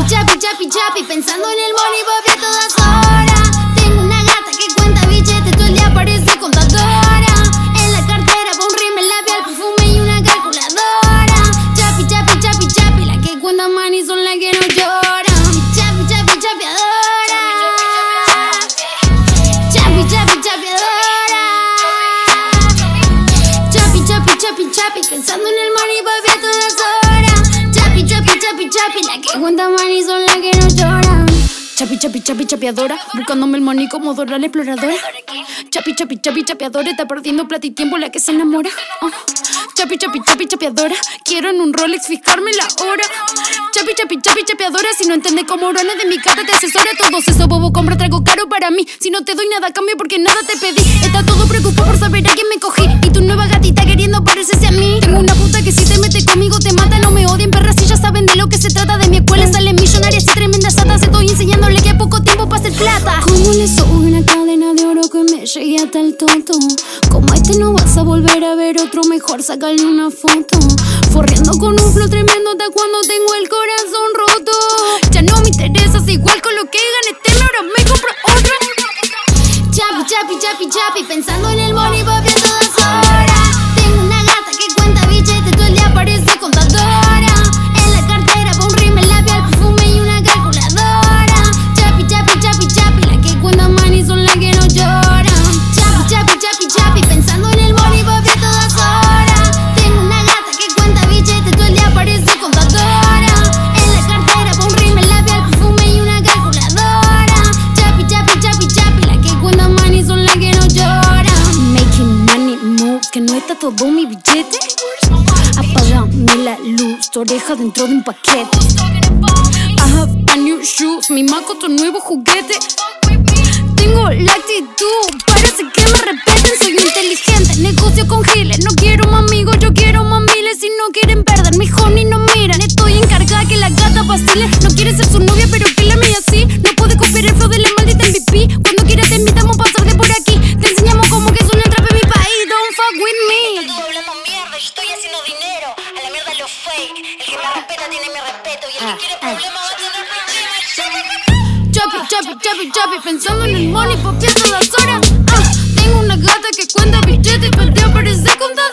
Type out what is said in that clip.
Chapi, chapi, chapi, pensando en el money papi a todas horas. Tengo una gata que cuenta billetes, todo el día parece contadora. En la cartera va un rímel labial, perfume y una calculadora. Chapi, chapi, chapi, chapi, la que cuenta money son las que no lloran. Chapi, chapi, chapeadora. Chapi, chapi, chapeadora. Chapi, chapi, chapi, chapi, pensando en el money papi a todas horas. Chapi, chapi, chapi, chapi, la que cuenta money son las que no lloran. Chapi, chapi, chapi, chapeadora, buscándome el money como Dora la exploradora. Chapi, chapi, chapi, chapeadora, está perdiendo plata y tiempo la que se enamora. Chapi, chapi, chapi, chapeadora, quiero en un Rolex fijarme la hora. Chapi, chapi, chapi, chapeadora, si no entiendes cómo Urana de mi cara te asesora. Todos esos bobo compra trago caro para mí. Si no te doy nada a cambio porque nada te pedí. Está todo preocupado por saber a quién me cogí. Y tu nueva gatita queriendo parecerse a mí. Tengo una puta que si te mete conmigo te mata. No me odien perras si ya saben de lo que se trata. De mi escuela salen millonarias y tremendas satas. Estoy enseñándole que a poco tiempo para hacer plata. ¿Cómo le soy una cadena de oro que me llegue hasta el tonto? Como a este no vas a volver a ver otro, mejor sacarle una foto. Forreando con un flow tremendo hasta cuando tengo el corazón roto. Ya no me interesas igual con lo que gané este, ahora me compro otro. Chapi, chapi, chapi, chapi, pensando en el money papi a todas horas. Tengo una gata que cuenta billetes, todo el día parece contadora. En la cartera va un rímel labial, perfume y una calculadora. Chapi, chapi, chapi, chapi, la que cuenta money son las que no lloran. Chapi, chapi, chapi, chapi, pensando en el money papi a todas horas. Tengo una gata que cuenta billetes, todo el día parece contadora. En la cartera va un rímel labial, perfume y una calculadora. Chapi, chapi, chapi, chapi, la que cuenta money son las que no lloran. Making money moves, que no está todo mi billete. Apágame la luz, tu oreja dentro de un paquete. I have a new shoes, mi maco tu nuevo juguete. Tengo la actitud, parece que me respeten. Soy inteligente, negocio con giles. No quiero más amigos, yo quiero más miles. Si no quieren perder, mi honey no miran. Estoy encargada que la gata vacile. No quiere ser su novia, pero que la mía así. No puede copiar el flow de la maldita MVP. Cuando quieras te invitamos a pasar de por aquí. Te enseñamos cómo que suena el trap en mi país. Don't fuck with me. Tú hablando mierda, yo estoy haciendo dinero. A la mierda lo fake. El que me respeta tiene mi respeto. Y el que quiere problemas va a tener problemas. Chapi, chapi, chapi, chapi, pensando en el money papi a todas horas. Tengo una gata que cuenta billetes, pero te aparece con